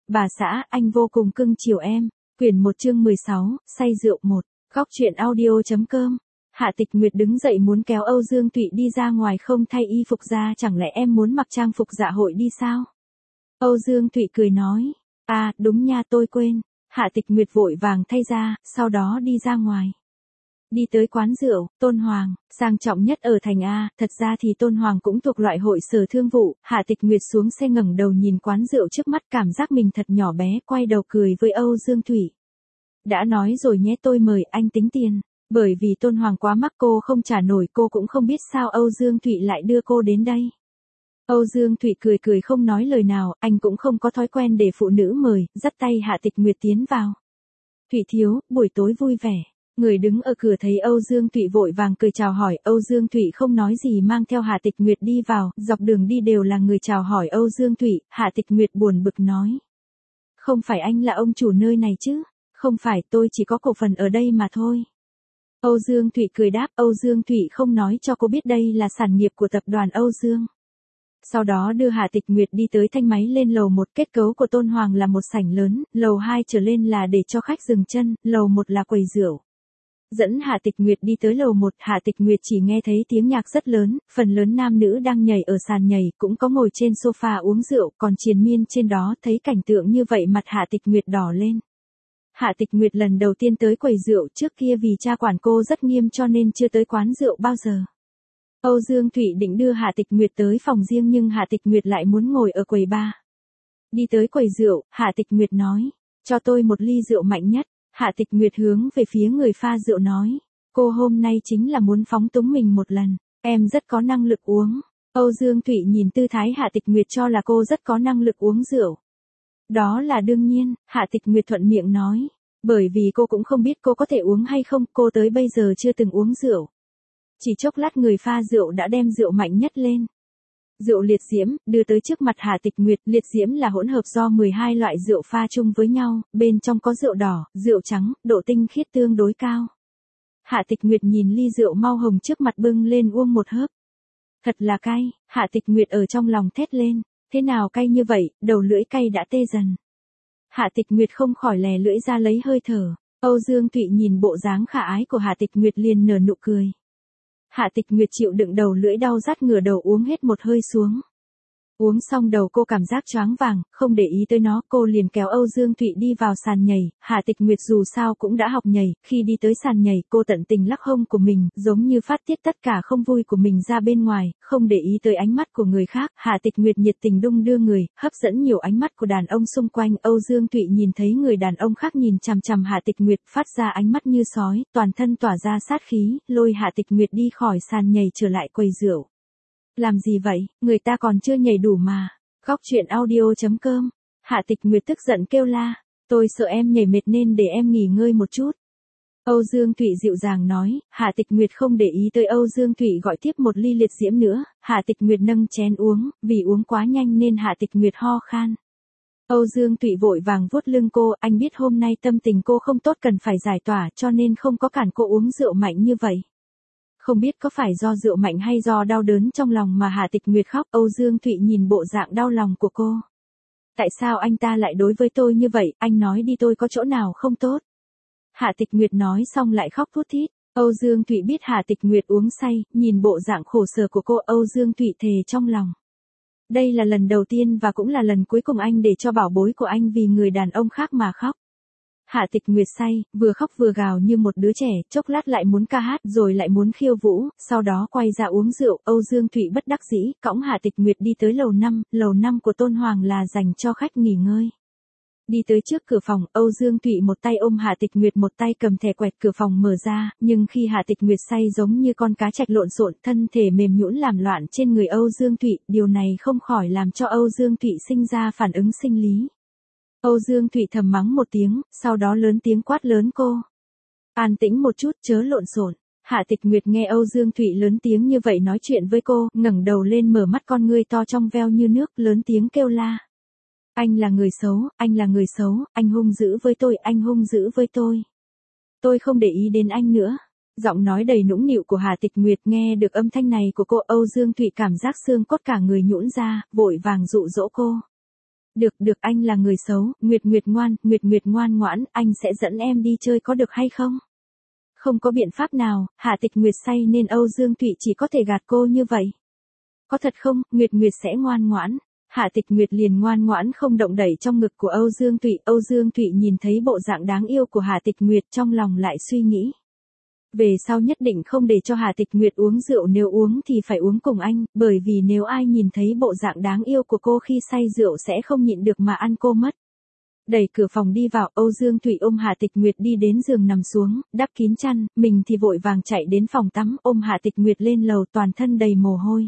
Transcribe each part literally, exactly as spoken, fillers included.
Bà xã, anh vô cùng cưng chiều em. Quyển một chương mười sáu, say rượu một. Góc truyện audio.com. Hạ Tịch Nguyệt đứng dậy muốn kéo Âu Dương Thụy đi ra ngoài không thay y phục ra, chẳng lẽ em muốn mặc trang phục dạ hội đi sao? Âu Dương Thụy cười nói, à, đúng nha, tôi quên. Hạ Tịch Nguyệt vội vàng thay ra, sau đó đi ra ngoài. Đi tới quán rượu, Tôn Hoàng, sang trọng nhất ở thành A, thật ra thì Tôn Hoàng cũng thuộc loại hội sở thương vụ. Hạ Tịch Nguyệt xuống xe ngẩng đầu nhìn quán rượu trước mắt, cảm giác mình thật nhỏ bé, quay đầu cười với Âu Dương Thụy. Đã nói rồi nhé, tôi mời anh tính tiền. Bởi vì Tôn Hoàng quá mắc cô không trả nổi, cô cũng không biết sao Âu Dương Thụy lại đưa cô đến đây. Âu Dương Thụy cười cười không nói lời nào, anh cũng không có thói quen để phụ nữ mời, dắt tay Hạ Tịch Nguyệt tiến vào. Thụy thiếu, buổi tối vui vẻ. Người đứng ở cửa thấy Âu Dương Thụy vội vàng cười chào hỏi, Âu Dương Thụy không nói gì mang theo Hạ Tịch Nguyệt đi vào, dọc đường đi đều là người chào hỏi Âu Dương Thụy. Hạ Tịch Nguyệt buồn bực nói. Không phải anh là ông chủ nơi này chứ? Không phải, tôi chỉ có cổ phần ở đây mà thôi. Âu Dương Thụy cười đáp, Âu Dương Thụy không nói cho cô biết đây là sản nghiệp của tập đoàn Âu Dương. Sau đó đưa Hạ Tịch Nguyệt đi tới thang máy lên lầu một, kết cấu của Tôn Hoàng là một sảnh lớn, lầu hai trở lên là để cho khách dừng chân, lầu một là quầy rượu. Dẫn Hạ Tịch Nguyệt đi tới lầu một, Hạ Tịch Nguyệt chỉ nghe thấy tiếng nhạc rất lớn, phần lớn nam nữ đang nhảy ở sàn nhảy, cũng có ngồi trên sofa uống rượu, còn triền miên trên đó, thấy cảnh tượng như vậy mặt Hạ Tịch Nguyệt đỏ lên. Hạ Tịch Nguyệt lần đầu tiên tới quầy rượu, trước kia vì cha quản cô rất nghiêm cho nên chưa tới quán rượu bao giờ. Âu Dương Thụy định đưa Hạ Tịch Nguyệt tới phòng riêng nhưng Hạ Tịch Nguyệt lại muốn ngồi ở quầy bar. Đi tới quầy rượu, Hạ Tịch Nguyệt nói, cho tôi một ly rượu mạnh nhất. Hạ Tịch Nguyệt hướng về phía người pha rượu nói, cô hôm nay chính là muốn phóng túng mình một lần, em rất có năng lực uống. Âu Dương Thụy nhìn tư thái Hạ Tịch Nguyệt cho là cô rất có năng lực uống rượu. Đó là đương nhiên, Hạ Tịch Nguyệt thuận miệng nói, bởi vì cô cũng không biết cô có thể uống hay không, cô tới bây giờ chưa từng uống rượu. Chỉ chốc lát người pha rượu đã đem rượu mạnh nhất lên. Rượu liệt diễm, đưa tới trước mặt Hạ Tịch Nguyệt, liệt diễm là hỗn hợp do mười hai loại rượu pha chung với nhau, bên trong có rượu đỏ, rượu trắng, độ tinh khiết tương đối cao. Hạ Tịch Nguyệt nhìn ly rượu mau hồng trước mặt bưng lên uống một hớp. Thật là cay, Hạ Tịch Nguyệt ở trong lòng thét lên, thế nào cay như vậy, đầu lưỡi cay đã tê dần. Hạ Tịch Nguyệt không khỏi lè lưỡi ra lấy hơi thở, Âu Dương Thụy nhìn bộ dáng khả ái của Hạ Tịch Nguyệt liền nở nụ cười. Hạ Tịch Nguyệt chịu đựng đầu lưỡi đau rát ngửa đầu uống hết một hơi xuống. Uống xong đầu cô cảm giác choáng vàng, không để ý tới nó, cô liền kéo Âu Dương Thụy đi vào sàn nhảy. Hạ Tịch Nguyệt dù sao cũng đã học nhảy, khi đi tới sàn nhảy, cô tận tình lắc hông của mình, giống như phát tiết tất cả không vui của mình ra bên ngoài, không để ý tới ánh mắt của người khác. Hạ Tịch Nguyệt nhiệt tình đung đưa người, hấp dẫn nhiều ánh mắt của đàn ông xung quanh. Âu Dương Thụy nhìn thấy người đàn ông khác nhìn chằm chằm Hạ Tịch Nguyệt, phát ra ánh mắt như sói, toàn thân tỏa ra sát khí, lôi Hạ Tịch Nguyệt đi khỏi sàn nhảy trở lại quầy rượu. Làm gì vậy, người ta còn chưa nhảy đủ mà. Góc truyện audio.com. Hạ Tịch Nguyệt tức giận kêu la, tôi sợ em nhảy mệt nên để em nghỉ ngơi một chút. Âu Dương Thụy dịu dàng nói. Hạ Tịch Nguyệt không để ý tới Âu Dương Thụy gọi tiếp một ly liệt diễm nữa. Hạ Tịch Nguyệt nâng chén uống, vì uống quá nhanh nên Hạ Tịch Nguyệt ho khan. Âu Dương Thụy vội vàng vuốt lưng cô, anh biết hôm nay tâm tình cô không tốt cần phải giải tỏa cho nên không có cản cô uống rượu mạnh như vậy. Không biết có phải do rượu mạnh hay do đau đớn trong lòng mà Hạ Tịch Nguyệt khóc. Âu Dương Thụy nhìn bộ dạng đau lòng của cô. Tại sao anh ta lại đối với tôi như vậy, anh nói đi tôi có chỗ nào không tốt. Hạ Tịch Nguyệt nói xong lại khóc thút thít. Âu Dương Thụy biết Hạ Tịch Nguyệt uống say, nhìn bộ dạng khổ sở của cô, Âu Dương Thụy thề trong lòng. Đây là lần đầu tiên và cũng là lần cuối cùng anh để cho bảo bối của anh vì người đàn ông khác mà khóc. Hạ Tịch Nguyệt say, vừa khóc vừa gào như một đứa trẻ, chốc lát lại muốn ca hát rồi lại muốn khiêu vũ, sau đó quay ra uống rượu. Âu Dương Thụy bất đắc dĩ, cõng Hạ Tịch Nguyệt đi tới lầu năm, lầu năm của Tôn Hoàng là dành cho khách nghỉ ngơi. Đi tới trước cửa phòng, Âu Dương Thụy một tay ôm Hạ Tịch Nguyệt một tay cầm thẻ quẹt cửa phòng mở ra, nhưng khi Hạ Tịch Nguyệt say giống như con cá trạch lộn xộn, thân thể mềm nhũn làm loạn trên người Âu Dương Thụy, điều này không khỏi làm cho Âu Dương Thụy sinh ra phản ứng sinh lý. Âu Dương Thụy thầm mắng một tiếng, sau đó lớn tiếng quát lớn cô. An tĩnh một chút, chớ lộn xộn. Hạ Tịch Nguyệt nghe Âu Dương Thụy lớn tiếng như vậy nói chuyện với cô, ngẩng đầu lên mở mắt con ngươi to trong veo như nước, lớn tiếng kêu la. Anh là người xấu, anh là người xấu, anh hung dữ với tôi, anh hung dữ với tôi. Tôi không để ý đến anh nữa. Giọng nói đầy nũng nịu của Hạ Tịch Nguyệt, nghe được âm thanh này của cô, Âu Dương Thụy cảm giác xương cốt cả người nhũn ra, vội vàng dụ dỗ cô. Được, được, anh là người xấu, Nguyệt Nguyệt ngoan, Nguyệt Nguyệt ngoan ngoãn, anh sẽ dẫn em đi chơi có được hay không? Không có biện pháp nào, Hạ Tịch Nguyệt say nên Âu Dương Thụy chỉ có thể gạt cô như vậy. Có thật không, Nguyệt Nguyệt sẽ ngoan ngoãn. Hạ Tịch Nguyệt liền ngoan ngoãn không động đẩy trong ngực của Âu Dương Thụy. Âu Dương Thụy nhìn thấy bộ dạng đáng yêu của Hạ Tịch Nguyệt trong lòng lại suy nghĩ. Về sau nhất định không để cho Hạ Tịch Nguyệt uống rượu, nếu uống thì phải uống cùng anh, bởi vì nếu ai nhìn thấy bộ dạng đáng yêu của cô khi say rượu sẽ không nhịn được mà ăn cô mất. Đẩy cửa phòng đi vào, Âu Dương Thụy ôm Hạ Tịch Nguyệt đi đến giường nằm xuống, đắp kín chăn, mình thì vội vàng chạy đến phòng tắm, ôm Hạ Tịch Nguyệt lên lầu, toàn thân đầy mồ hôi.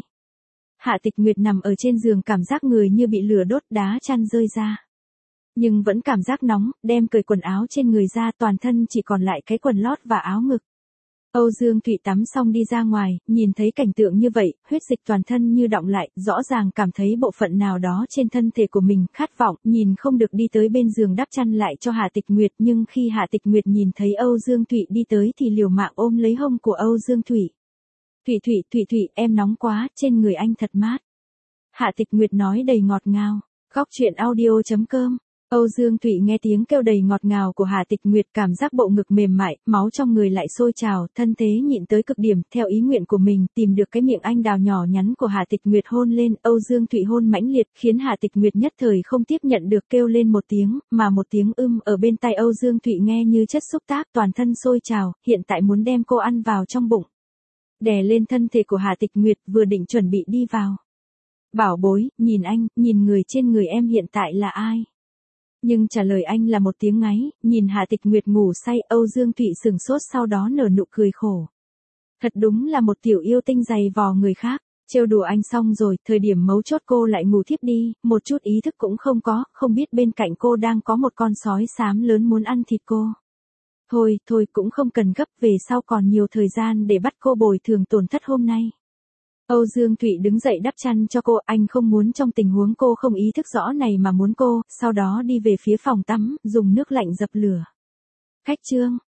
Hạ Tịch Nguyệt nằm ở trên giường cảm giác người như bị lửa đốt, đá chăn rơi ra. Nhưng vẫn cảm giác nóng, đem cởi quần áo trên người ra, toàn thân chỉ còn lại cái quần lót và áo ngực. Âu Dương Thụy tắm xong đi ra ngoài, nhìn thấy cảnh tượng như vậy, huyết dịch toàn thân như đọng lại, rõ ràng cảm thấy bộ phận nào đó trên thân thể của mình khát vọng, nhìn không được đi tới bên giường đắp chăn lại cho Hạ Tịch Nguyệt, nhưng khi Hạ Tịch Nguyệt nhìn thấy Âu Dương Thụy đi tới thì liều mạng ôm lấy hông của Âu Dương Thụy. Thụy Thụy, Thụy Thụy, em nóng quá, trên người anh thật mát. Hạ Tịch Nguyệt nói đầy ngọt ngào. Góc truyện audio chấm com. Âu Dương Thụy nghe tiếng kêu đầy ngọt ngào của Hạ Tịch Nguyệt, cảm giác bộ ngực mềm mại, máu trong người lại sôi trào, thân thế nhịn tới cực điểm, theo ý nguyện của mình, tìm được cái miệng anh đào nhỏ nhắn của Hạ Tịch Nguyệt hôn lên. Âu Dương Thụy hôn mãnh liệt, khiến Hạ Tịch Nguyệt nhất thời không tiếp nhận được, kêu lên một tiếng, mà một tiếng ưm ở bên tai Âu Dương Thụy nghe như chất xúc tác, toàn thân sôi trào, hiện tại muốn đem cô ăn vào trong bụng. Đè lên thân thể của Hạ Tịch Nguyệt, vừa định chuẩn bị đi vào. Bảo bối, nhìn anh, nhìn người trên người em hiện tại là ai? Nhưng trả lời anh là một tiếng ngáy, nhìn Hạ Tịch Nguyệt ngủ say, Âu Dương Thụy sừng sốt, sau đó nở nụ cười khổ. Thật đúng là một tiểu yêu tinh dày vò người khác, trêu đùa anh xong rồi, thời điểm mấu chốt cô lại ngủ thiếp đi, một chút ý thức cũng không có, không biết bên cạnh cô đang có một con sói xám lớn muốn ăn thịt cô. Thôi, thôi cũng không cần gấp, về sau còn nhiều thời gian để bắt cô bồi thường tổn thất hôm nay. Âu Dương Thụy đứng dậy đắp chăn cho cô, anh không muốn trong tình huống cô không ý thức rõ này mà muốn cô, sau đó đi về phía phòng tắm, dùng nước lạnh dập lửa. Khách trương.